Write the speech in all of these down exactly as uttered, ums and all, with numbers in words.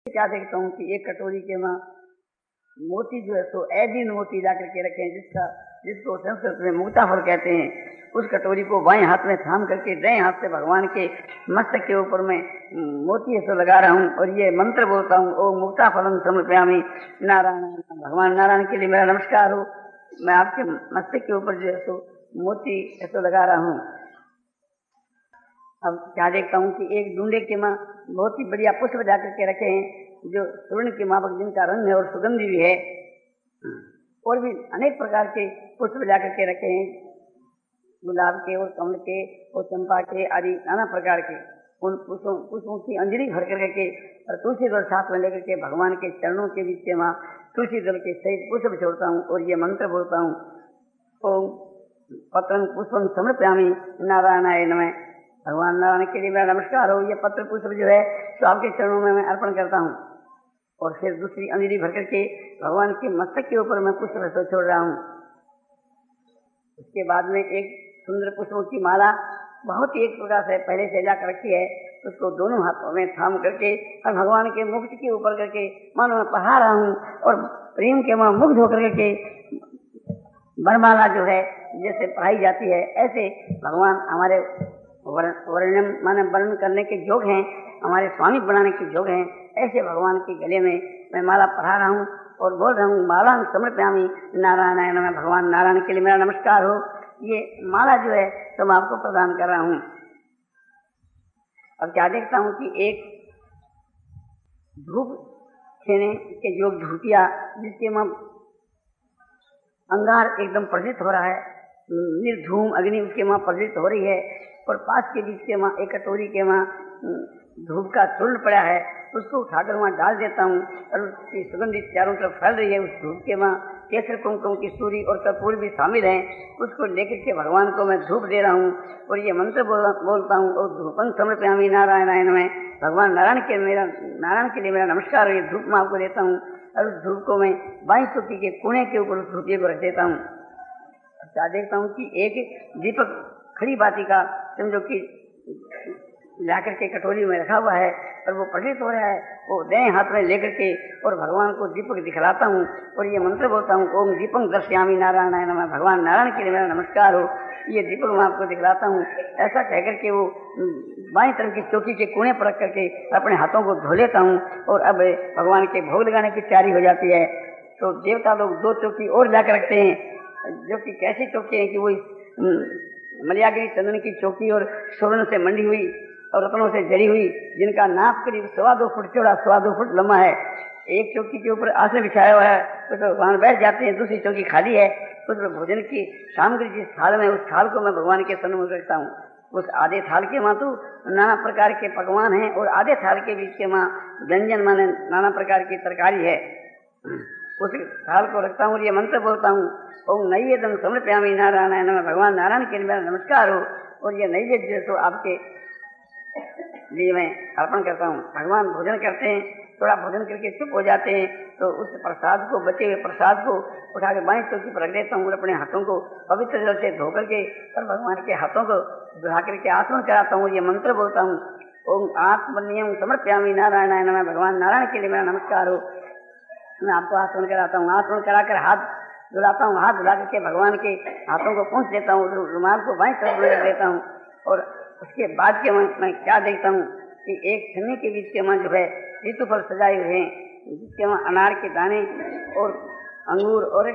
क्या देखता हूँ कि एक कटोरी के माँ मोती जो है सो ऐदीन मोती ला करके रखे हैं, जिसका जिसको संस्कृत में मुक्ता फल कहते हैं। उस कटोरी को बाएं हाथ में थाम करके दाएं हाथ से भगवान के मस्तक के ऊपर में मोती ऐसा लगा रहा हूँ और ये मंत्र बोलता हूँ, ओ मुक्ता फलम समर्पयामि नारायण। भगवान नारायण के लिए मेरा नमस्कार हो। मैं आपके मस्तक के ऊपर जो है सो मोती ऐसा लगा रहा हूँ। अब क्या देखता हूँ कि एक डूंडे के माँ बहुत ही बढ़िया पुष्प जा करके रखे हैं, जो स्वर्ण के मापक जिनका रंग है और सुगंधी भी है, और भी अनेक प्रकार के पुष्प जा करके रखे हैं, गुलाब के और कमल के और चंपा के आदि नाना प्रकार के। उन पुष्पों पुष्पों की अंजलि भर करके और तुलसी दल साथ में लेकर के भगवान के चरणों के बीच में माँ तुलसी दल के सहित पुष्प छोड़ता हूँ और ये मंत्र बोलता हूँ, ओम पत्रं पुष्पं समर्पयामि नारायणाय नमः। भगवान नारायण के लिए मेरा नमस्कार हो। ये पत्र पुष्प जो है तो आपके चरणों में मैं अर्पण करता हूँ और फिर दूसरी अंजलि भर करके भगवान के मस्तक के ऊपर मैं पुष्प रस छोड़ रहा हूँ। उसके बाद में एक सुंदर पुष्पों की माला बहुत ही एक प्रकार से पहले से ला कर रखी है, उसको दोनों हाथों में थाम करके और भगवान के मुकुट के ऊपर करके मानो मैं पढ़ा रहा हूँ और प्रेम के मैं मुग्ध होकर के वरमाला जो है जैसे पढ़ाई जाती है, ऐसे भगवान हमारे वर्णन माने वर्णन करने के योग हैं, हमारे स्वामी बनाने के योग हैं। ऐसे भगवान के गले में मैं माला पढ़ा रहा हूँ और बोल रहा हूँ, माला समर्पयामि नारायणाय नमः। भगवान नारायण के लिए मेरा नमस्कार हो। ये माला जो है तो मैं आपको प्रदान कर रहा हूँ। अब क्या देखता हूँ कि एक धूप छेने के योग धूपिया, जिसके मैं अंगार एकदम प्रज्वलित हो रहा है, निर्धूम अग्नि उसके माँ प्रज्वलित हो रही है और पास के बीच के माँ एक कटोरी के माँ धूप का चूर्ण पड़ा है, उसको उठाकर वहाँ डाल देता हूँ और उसकी सुगंधित चारों तरफ फैल रही है। उस धूप के माँ केसर कुमकुम की सूरी और कपूर भी शामिल हैं, उसको लेकर के भगवान को मैं धूप दे रहा हूँ और ये मंत्र बोल, बोलता हूँ, और धूपं समर्पयामि नारायणाय नमः। भगवान नारायण के मेरा नारायण के लिए मेरा नमस्कार हो। ये धूप मैं आपको देता हूँ और उस धूप को मैं बाई चौकी के कोने के ऊपर उस धूपिये को रख देता हूँ। क्या देखता हूँ कि एक दीपक खड़ी बाती का समझो कि लाकर के कटोरी में रखा हुआ है और वो प्रज्वलित हो रहा है, वो दाएं हाथ में लेकर के और भगवान को दीपक दिखलाता हूँ और ये मंत्र बोलता हूँ, ओम दीपं दर्शयामि नारायणाय नमः। भगवान नारायण के लिए मेरा नमस्कार हो। ये दीपक मैं आपको दिखलाता हूँ। ऐसा कह करके वो बाईं तरफ की चौकी के कोने पर रख करके अपने हाथों को धो लेता हूँ और अब भगवान के भोग लगाने की तैयारी हो जाती है। तो देवता लोग दो चौकी और लाकर रखते हैं, जो कि कैसी चौकी है कि वो मलयागिरी चंदन की चौकी और स्वर्ण से मंडी हुई और रत्नों से जड़ी हुई, जिनका नाप करीब सवा दो फुट चौड़ा सवा दो फुट लंबा है। एक चौकी के ऊपर आसन बिछाया हुआ है, उस पर भगवान बैठ जाते हैं। दूसरी चौकी खाली है, उस पर भोजन की सामग्री जिस थाल में, उस थाल को मैं भगवान के सन्मुख रखता हूँ। उस आधे थाल के माँ तो नाना प्रकार के पकवान हैं और आधे थाल के बीच के माँ व्यंजन माने नाना प्रकार की तरकारी है। उस थाल को रखता हूँ, ये मंत्र बोलता हूँ, ओम नैवेद्यं समर्पयामि नारायणाय नमः। भगवान नारायण के लिए मेरा नमस्कार हो और ये नैवेद्य तो आपके लिए मैं अर्पण करता हूँ। भगवान भोजन करते हैं, थोड़ा भोजन करके चुप हो जाते हैं, तो उस प्रसाद को, बचे हुए प्रसाद को उठा के बाईं चौकी पर रख देता हूँ और अपने हाथों को पवित्र जल से धो करके और भगवान के हाथों को धुला करके आचमन कराता हूँ। ये मंत्र बोलता हूँ, ओम आत्मनियम समर्पयामि नारायणाय नमः। भगवान नारायण के लिए मेरा नमस्कार हो। मैं आपको आचमन कराता हूँ। आचमन कराकर हाथ धुलाता हूँ, हाथ धुला करके भगवान के हाथों को पहुँच देता हूँ, रुमाल को बाईं तरफ में रख देता हूँ और उसके बाद के मैं क्या देखता हूँ कि एक छन्नी के बीच के माँ जो है ऋतु फल सजाए हुए हैं, जिसके वहाँ अनार के दाने और अंगूर और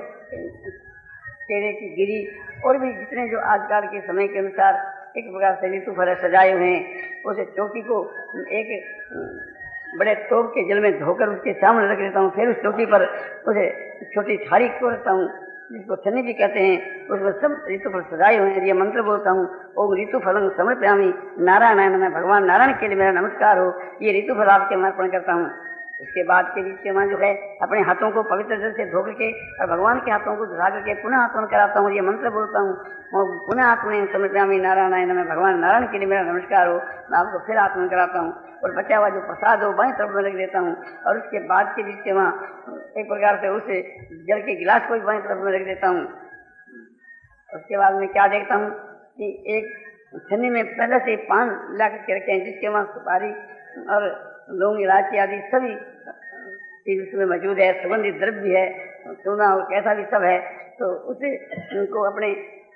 केले की गिरी और भी जितने जो आजकल के समय के अनुसार एक प्रकार से ऋतु फल सजाए हुए हैं, उसे चौकी को एक बड़े टोप के जल में धोकर उसके सामने रख देता हूँ। फिर उस चौकी पर उसे छोटी थाली को रखता हूँ, जिसको छन्नी भी कहते हैं, उसमें सब ऋतु फल सजाए हुए हैं। ये मंत्र बोलता हूँ, ओम ऋतु फलं समर्पयामि नारायणाय नमः। भगवान नारायण के लिए मेरा नमस्कार हो। ये ऋतु फल आपके मैं अर्पण करता हूँ। उसके बाद के बीच में जो है अपने हाथों को पवित्र जल से धो करके और भगवान के हाथों को धुला करके पुनः आत्मन कराता हूँ। ये मंत्र बोलता हूँ, पुनः आत्मन समर्पयामि नारायणाय नमः। भगवान नारायण के लिए मेरा नमस्कार हो। मैं आपको फिर आत्मन कराता हूँ और बचा हुआ जो प्रसाद हो बाईं तरफ में रख देता हूँ और उसके बाद के बीच में एक प्रकार से उस जल के गिलास को भी बाईं तरफ में रख देता हूँ। उसके बाद में क्या देखता हूँ कि एक छन्नी में पहले से पान ला करके रखे हैं, जिसके वहाँ सुपारी और लौंग इलायची आदि सभी चीज उसमें मौजूद है, सुगंधित द्रव्य है, सोना और कैसा भी सब है। तो उसे उनको अपने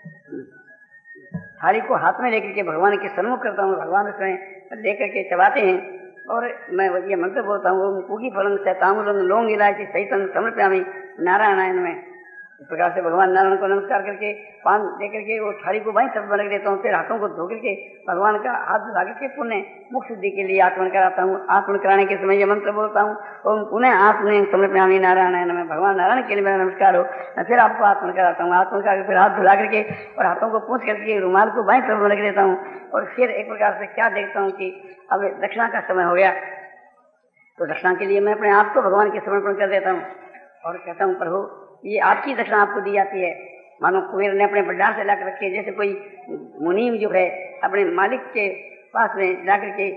थाली को हाथ में लेकर के भगवान के सन्मुख करता हूँ, भगवान उसमें लेकर के चबाते हैं और मैं ये मंत्र बोलता हूँ, पूगी फलंग से ताम्रंग लौंग इलायची सहितं समर्पयामि नारायणायन में। इस प्रकार से भगवान नारायण को नमस्कार करके पान दे करके वो थाली को बाईं तरफ रख देता हूँ। फिर हाथों को धो करके भगवान का हाथ धुला करके पुण्य मुख शुद्धि के लिए आत्मन कराता हूँ। आत्मन कराने के समय ये मंत्र बोलता हूँ, ओम पुनः आत्मन समर्पयामि नारायणायन में। भगवान नारायण के लिए मेरा नमस्कार हो। फिर आपको आत्मन कराता हूँ। आत्मन करा फिर हाथ धुला करके और हाथों को पूछ करके रुमाल को बाईं तरफ रख देता हूँ। और फिर एक प्रकार से क्या देखता हूँ कि अब दक्षिणा का समय हो गया, तो दक्षिणा के लिए मैं अपने आप को भगवान के समर्पण कर देता हूँ और कहता हूँ, प्रभु ये आपकी दक्षिणा आपको दी जाती है। मानो कुबेर ने अपने भंडार से लाकर रखी है, जैसे कोई मुनीम जो है अपने मालिक के पास में जाकर के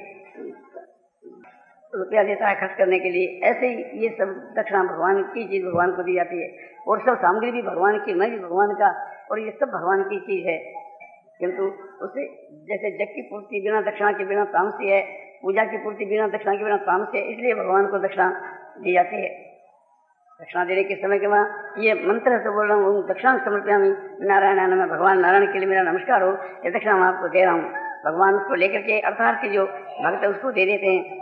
रुपया देता है खर्च करने के लिए, ऐसे ही ये सब दक्षिणा भगवान की चीज भगवान को दी जाती है। और सब सामग्री भी भगवान की, मैं भी भगवान का, और ये सब भगवान की चीज है। किंतु उसे जैसे जग की पूर्ति बिना दक्षिणा के बिना तामसी है, पूजा की पूर्ति बिना दक्षिणा के बिना तामसी है, इसलिए भगवान को दक्षिणा दी जाती है। दक्षिणा देने के समय के बाद ये मंत्र से बोल रहा हूँ, दक्षिणा समर्पयामि नारायणायन में। भगवान नारायण के लिए मेरा नमस्कार हो, ये दक्षिणा मैं आपको दे रहा हूँ। भगवान उसको लेकर के अर्थात के जो भक्त है उसको दे देते हैं।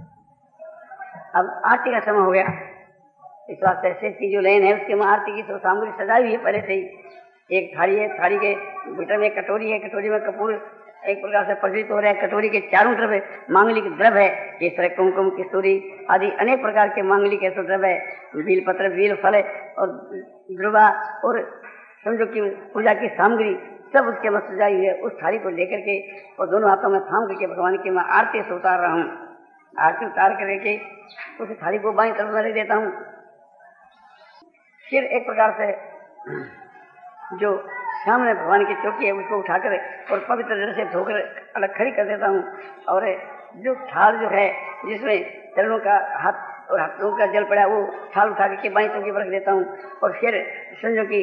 अब आरती का समय हो गया, इस वास्ते शेष की जो लेन है उसके में आरती की सब सामग्री सजाई हुई है पहले से ही। एक थाली है, थाली के भीतर में कटोरी है, कटोरी में कपूर एक प्रकार से प्रज्वलित हो रहा है। कटोरी के चारों तरफ मांगलिक द्रव्य है, केसर कुमकुम किस्तूरी आदि अनेक प्रकार के मांगलिक ऐसे द्रव्य है, बील पत्र बील फल और ध्रुवा और समझो कि पूजा की सामग्री सब उसके में सजाई हुई है। उस थाली को लेकर के और दोनों हाथों में थाम करके भगवान की मैं आरती से उतार रहा हूँ। आरती उतार करके उस थाली को बाईं तरफ में रख देता हूँ। फिर एक प्रकार से जो सामने भगवान की चौकी है उसको उठाकर और पवित्र जल से धोकर अलग खड़ी कर देता हूँ। और जो थाल जो है जिसमें चरणों का हाथ और हाथों का जल पड़ा वो थाल उठा करके बाईं चौकी पर रख देता हूँ। और फिर समझो कि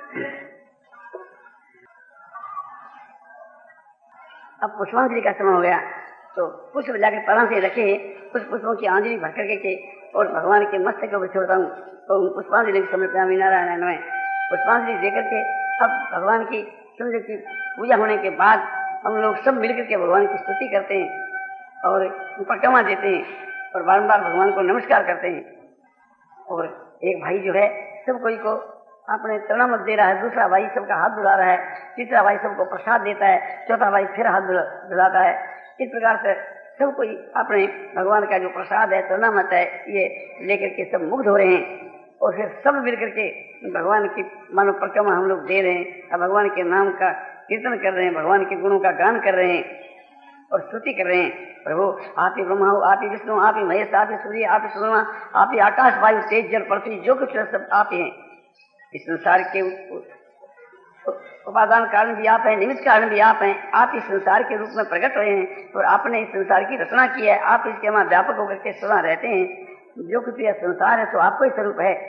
अब पुष्पांजलि का समय हो गया, तो पुष्प जाकर परा से रखे उस पुष्पों की आंजलि भर करके और भगवान के मस्तक को छोड़ता हूँ। तो पुष्पांजलि के समय पे नारायण में पुष्पांजलि देकर के अब भगवान की समझो की पूजा होने के बाद हम लोग सब मिलकर के भगवान की स्तुति करते हैं और परिक्रमा देते हैं और बारंबार भगवान को नमस्कार करते हैं। और एक भाई जो है सब कोई को अपने चरणामत दे रहा है, दूसरा भाई सबका हाथ धुला रहा है, तीसरा भाई सबको प्रसाद देता है, चौथा भाई फिर हाथ धुलाता है। इस प्रकार से सब कोई अपने भगवान का जो प्रसाद है चरणामत है ये लेकर के सब मुग्ध हो रहे हैं। और फिर सब मिलकर के भगवान की मानो परिक्रमा हम लोग दे रहे हैं और भगवान के नाम का कीर्तन कर रहे हैं, भगवान के गुणों का गान कर रहे हैं और स्तुति कर रहे हैं। प्रभु आप ही ब्रह्मा हो, आप ही विष्णु, आप ही महेश, आप ही सूर्य, आप ही चंद्रमा, आप ही आकाश वायु तेज जल पृथ्वी जो कुछ है सब आप ही हैं। इस संसार के उपादान कारण भी आप हैं, निमित्त कारण भी आप हैं। आप इस संसार के रूप में प्रकट हुए हैं और आपने इस संसार की रचना की है। आप इसके वहां व्यापक होकर के सदा रहते हैं। जो कुछ यह संसार है तो आपको ही स्वरूप है।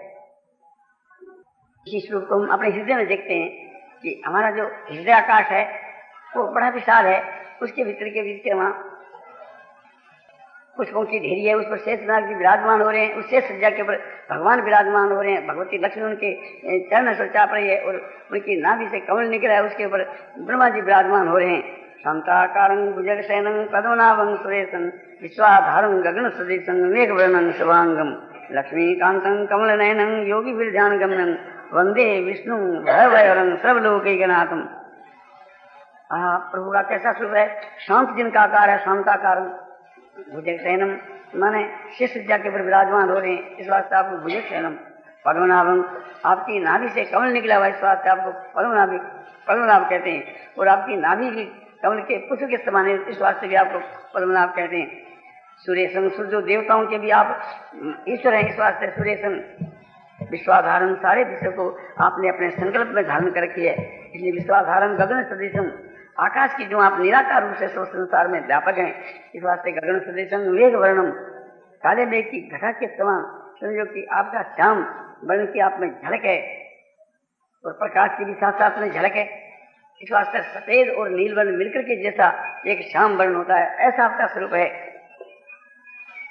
इसी स्वरूप को हम अपने हृदय में देखते हैं कि हमारा जो हृदय आकाश है वो बड़ा विशाल है। उसके भीतर के बीच के वहां पुष्पों की ढेरी है, उस पर शेषनाग जी विराजमान हो रहे हैं। उस शेष सज्जा के ऊपर भगवान विराजमान हो रहे हैं। भगवती लक्ष्मी उनके चरण से चाप रही है और उनकी नाभि से कमल निकला है, उसके ऊपर ब्रह्मा जी विराजमान हो रहे हैं। शांताकारं भुजगशयनं पद्मनाभं सुरेशं विश्वाधारं गगन सदृशं मेघवर्णं शुभांगं लक्ष्मीकान्तं कमलनयनं योगिभिर्ध्यानगम्यं वंदे विष्णु भयभयहरं सर्वलोकैकनाथं। हाँ, प्रभु का कैसा स्वरूप है, शांत जिनका आकार है, शांताकारं भुजगशयनम माने शेष सज्जा के ऊपर विराजमान हो रहे हैं, इस वास्ते आपको भुजगशयनम। पद्मनाभम आपकी नाभि से कमल निकला हुआ, इस वास्ते आपको पद्मनाभ पद्मनाभ कहते हैं। और आपकी नाभि भी कमल के पुष्प के समान है, इस वास्ते भी आपको पद्मनाभ कहते हैं। सुरेशन सूर्य देवताओं के भी आप ईश्वर हैं, इस वास्ते सुरेशन। विश्वाधारण सारे विश्व को आपने अपने संकल्प में धारण कर रखी है, इसलिए विश्वाधारण गगन सदृशम आकाश की जो आप निराकार रूप से सब संसार में व्यापक हैं, इस वास्ते गगन सदृशम वेग वर्णम काले मेघ की घटा के समान समझो कि आपका श्याम वर्ण की आप में झलक है और प्रकाश की भी साथ साथ में झलक है। इस वास्ते सफेद और नील वर्ण मिलकर के जैसा एक श्याम वर्ण होता है, ऐसा आपका स्वरूप है।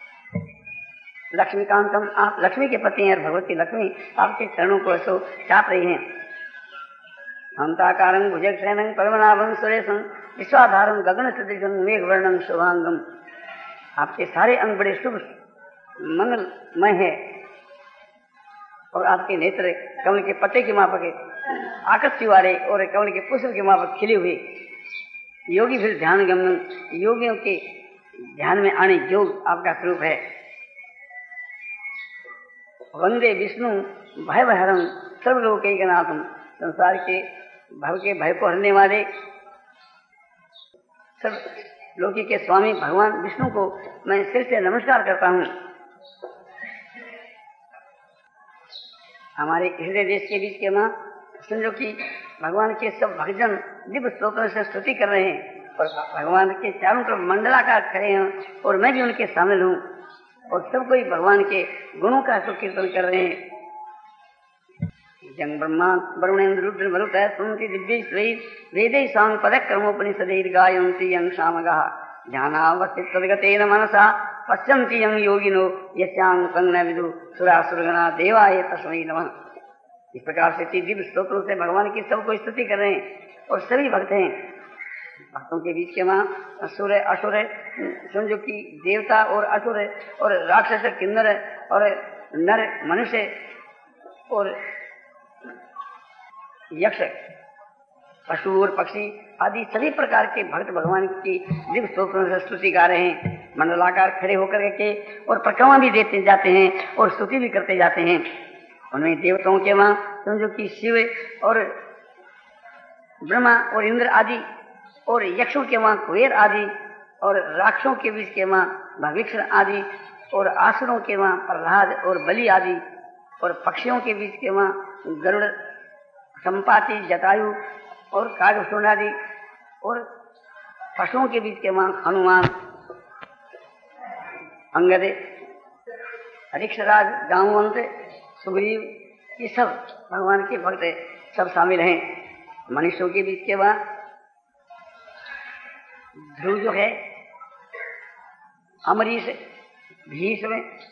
लक्ष्मीकांतम, आप लक्ष्मी के पति हैं और भगवती लक्ष्मी आपके चरणों को ऐसो चाप रही हैं। हंताकारं भुजगशयनं पद्मनाभं सुरेशं विश्वाधारं गगन सदृशं मेघवर्णं शुभांगम। आपके सारे अंग बड़े शुभ मंगलमय है और आपके नेत्र कमल के पत्ते की माफक आकर्षि वाले और कमल के पुष्प के माफक खिले हुए। योगी फिर ध्यान गमन, योगियों के ध्यान में आने योग आपका स्वरूप है। वंदे विष्णु भय भयहरं सर्वलोकैकनाथं, संसार के भव के भय को हरने वाले सब लोकी के स्वामी भगवान विष्णु को मैं सिर से नमस्कार करता हूँ। हमारे हृदय देश के बीच के माँ समझो कि भगवान के सब भक्तजन दिव्य स्तोत्रों से स्तुति कर रहे हैं और भगवान के चारों तरफ मंडलाकार खड़े हैं और मैं भी उनके शामिल हूँ और सब कोई भगवान के गुणों का कीर्तन कर रहे हैं। जंग ब्रह्मा वरुणेन्द्र रुद्र मरुतः सुनति दिव्य वेदै सांग पदक्रमोपनिषदैर् गायन्ति यं सामगाः ध्यानावस्थित तद्गतेन मनसा पश्यन्ति यं योगिनो यस्यां संग विदु सुरासुरगणा देवाय तस्मै नमः। इस प्रकार से दिव्य स्तोत्रों से भगवान की सबको स्तुति कर रहे हैं और सभी भक्त हैं। भक्तों के बीच के माँ असुर है, असुर है, समझो कि देवता और असुर है और राक्षस किन्नर है और नर मनुष्य और यक्ष पशु और पक्षी आदि सभी प्रकार के भक्त भगवान की दिव्य स्तोत्रों से स्तुति गा रहे हैं। मंडलाकार खड़े होकर के और परिक्रमा भी देते जाते हैं और स्तुति भी करते जाते हैं। उनमें देवताओं के माँ समझो कि शिव और ब्रह्मा और इंद्र आदि और यक्षों के माँ कुबेर आदि और राक्षसों के बीच के माँ भविष्य आदि और आसुरों के माँ प्रहलाद और बलि आदि और पक्षियों के बीच के माँ गरुड़ संपाति जटायु और कागभूषण आदि और पशुओं के बीच के माँ हनुमान अंगद अरिक्षराज जामवंत सुग्रीव ये सब भगवान के भक्त सब शामिल हैं। मनुष्यों के बीच के माँ ध्रुव जो है, अमरीश, भीष्म,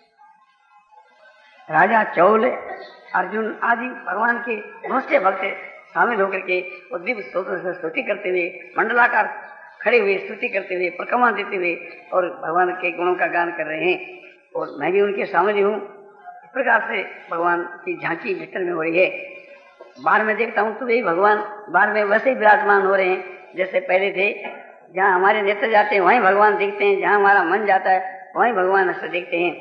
राजा चौल, अर्जुन आदि भगवान के बहुत से भक्त शामिल होकर के और दिव्य स्तोत्र से स्तुति करते हुए मंडलाकार खड़े हुए स्तुति करते हुए परिक्रमा देते हुए और भगवान के गुणों का गान कर रहे हैं और मैं भी उनके शामिल हूँ। इस प्रकार से भगवान की झांकी भीतर में हो रही है। बाहर में देखता हूँ तो वही भगवान बाहर में वैसे ही विराजमान हो रहे हैं जैसे पहले थे। जहाँ हमारे नेत्र जाते हैं वहीं भगवान दिखते हैं, जहाँ हमारा मन जाता है वहीं भगवान ऐसे देखते हैं।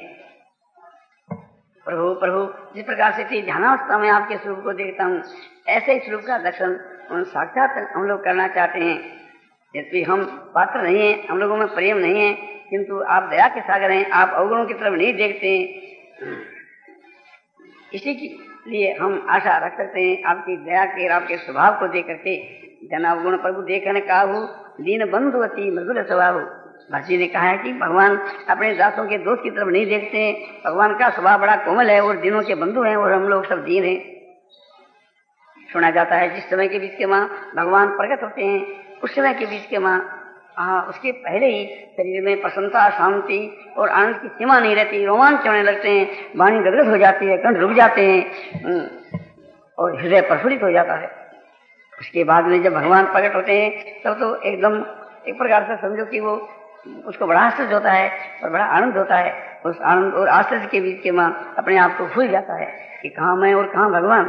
प्रभु प्रभु जिस प्रकार से थी ध्यानावस्था में आपके स्वरूप को देखता हूँ, ऐसे ही स्वरूप का दर्शन साक्षात हम लोग करना चाहते हैं। यदि हम पात्र नहीं है, हम लोगों में प्रेम नहीं है, किंतु आप दया के सागर हैं, आप अवगुणों की तरफ नहीं देखते हैं। इसी के लिए हम आशा रख सकते हैं आपकी दया के, आपके स्वभाव को देख करके। जनावगुण प्रभु देखने काहू दीन बंधु अति मृदुल स्वभाव। भरती ने कहा है कि भगवान अपने दासों के दोष की तरफ नहीं देखते हैं। भगवान का स्वभाव बड़ा कोमल है और दिनों के बंधु हैं और हम लोग सब दीन हैं। सुना जाता है जिस समय के बीच के माँ भगवान प्रकट होते हैं उस समय के बीच के माँ हाँ उसके पहले ही शरीर में प्रसन्नता, शांति और आनंद की सीमा नहीं रहती। रोमांच होने लगते हैं, वाणी गदगद हो जाती है, कंठ रुक जाते हैं और हृदय प्रफुल्लित हो जाता है। उसके बाद में जब भगवान प्रकट होते हैं तब तो एकदम एक प्रकार से समझो कि वो उसको बड़ा आश्चर्य होता है और बड़ा आनंद होता है। उस आनंद और आश्चर्य के बीच के माँ अपने आप को भूल जाता है कि कहाँ मैं और कहाँ भगवान।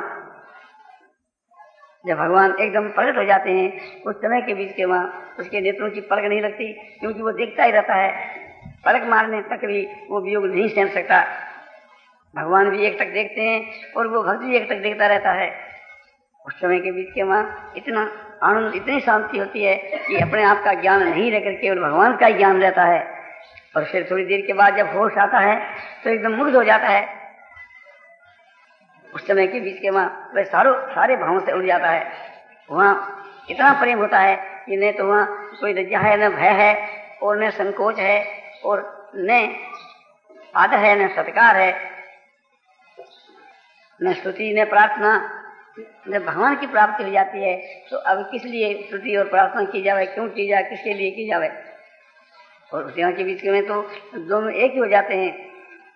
जब भगवान एकदम प्रकट हो जाते हैं उस समय के बीच के माँ उसके नेत्रों की पलक नहीं लगती, क्योंकि वो देखता ही रहता है। पलक मारने तक भी वो वियोग नहीं सहन सकता। भगवान भी एक तक देखते हैं और वो भक्त भी एक तक देखता रहता है। उस समय के बीच के माँ इतना आनंद, इतनी शांति होती है कि अपने आप का ज्ञान नहीं रह करके केवल भगवान का ही ज्ञान रहता है। और फिर थोड़ी देर के बाद जब होश आता है तो एकदम मुग्ध हो जाता है। उस समय के बीच के माँ वह सारों सारे भावों से उड़ जाता है। वहाँ इतना प्रेम होता है कि न तो वहाँ कोई लज्जा है, न भय है और न संकोच है और न आदर है, न सत्कार है, न स्तुति, न प्रार्थना। जब भगवान की प्राप्ति हो जाती है तो अब किस लिए स्तुति और प्रार्थना की जाए, क्यों की जाए, किसके लिए की जाए। और उस के बीच में तो दोनों एक ही हो जाते हैं।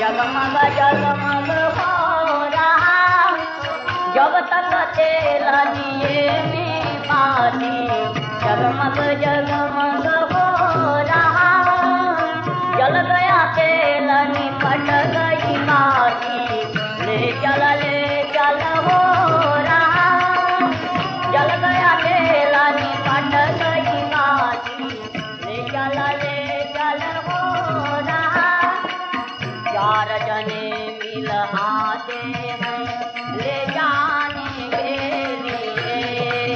जगमग जगमग हो रहा जब तक तेल दिए में बाती जगमग जगमग हो रहा जल गया तेल निकट गई बाती ले चल ले चल हो रहा जल गया तेल निकट गई बाती ले चल ले चल हो रहा चार जने मिल आते हैं ले जाने के लिए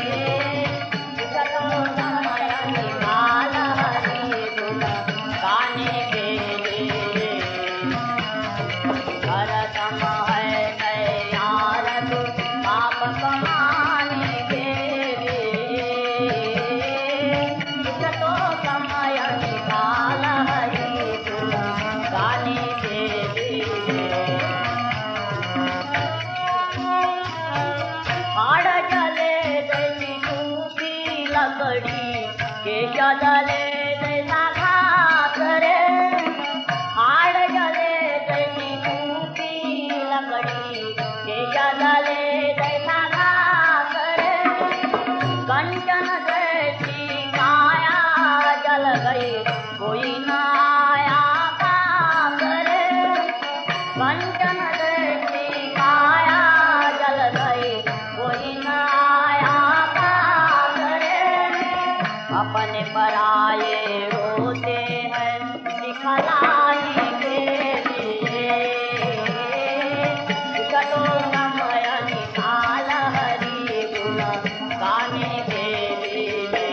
चलो नयन निकाल हरि गुण गाने के लिए हरदम है तैयार तू पाप कमाने के लिए चलो समय निकाल हरि गुण गाने के लिए हाड़ जले जैसी सूखी लकड़ी केश जले जैसा घास रे हाड़ जले जैसी सूखी लकड़ी केश जले जैसा घास रे कंचन जैसी काया जल गई कोई न आया पास रे कंचन जैसी काया जल गई कोई न आया पास रे अपने पराये रोते हैं दिखलाने के लिए चलो समय निकाल हरि गुण गाने के लिए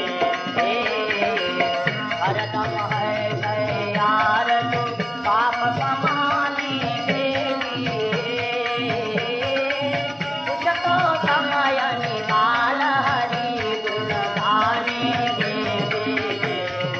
हरदम है तैयार तू पाप कमाने के लिए चलो समय निकाल हरि गुण गाने के लिए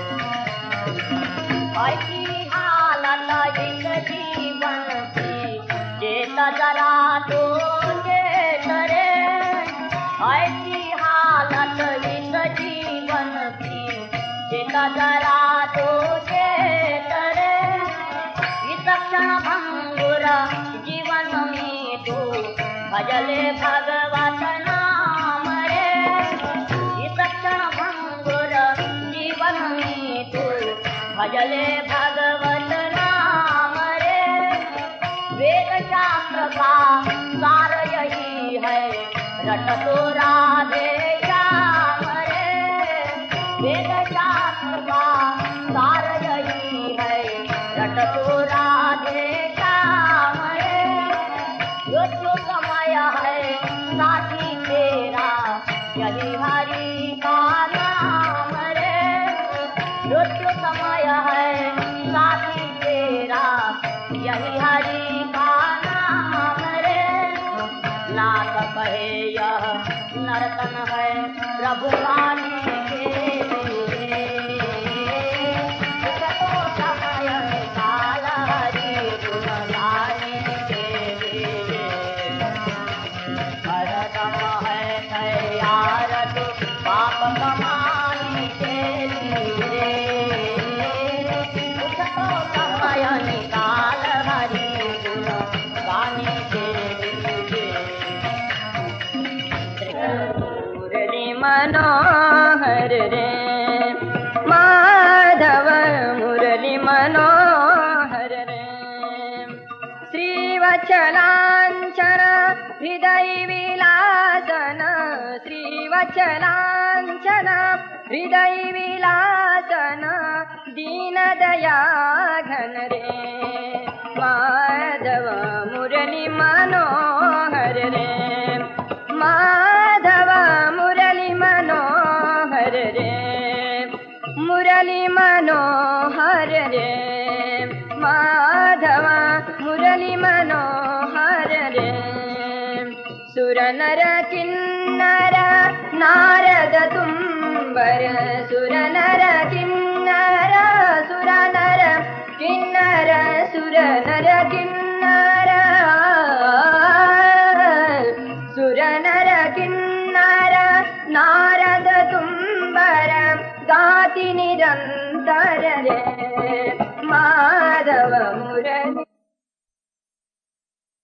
ऐसी हालत इस जीवन की चेत जरा तो चेत रे ऐसी हालत इस जीवन की चेत जरा तो चेत रे इस क्षण भंगुर जीवन में तू भजले भगवत नाम रे इस क्षण भंगुर जीवन में तू भजले भगवत नाम रे वेद शास्त्र का सार यही है रट तो राधे श्याम रे वेद शास्त्र का सार यही है रट तो राधे श्याम रे जो जो समय है साथी तेरा यही हरि का नाम रे जो जो समय है साथी तेरा यही हरि का नाम रे नाथ कहे यह नर्तन है प्रभु गाने के लिए चलो समय निकाल हरि गुण गाने के लिए हरदम है तैयार तू पाप कमाने के लिए चलो समय निकाल हरि गुण गाने के लिए मुरली मनोहर रे माधव मुरली मनोहर रे श्रीवत्सलांचन हृदय विलासन श्रीवत्सलांचन हृदय विलासन दीन दया घन रे माधव मुरली मनोहर रे माधव मुरली मनोहर रे मुरली मनोहर रे माधव मुरली मनोहर रे सुर नर किन्नर नारद तुम्बर सुर नर किन्नर सुर नर किन्नर सुर नर किन्नर सुर नर किन्नर नारद तुम्बर गाति निरंतर रे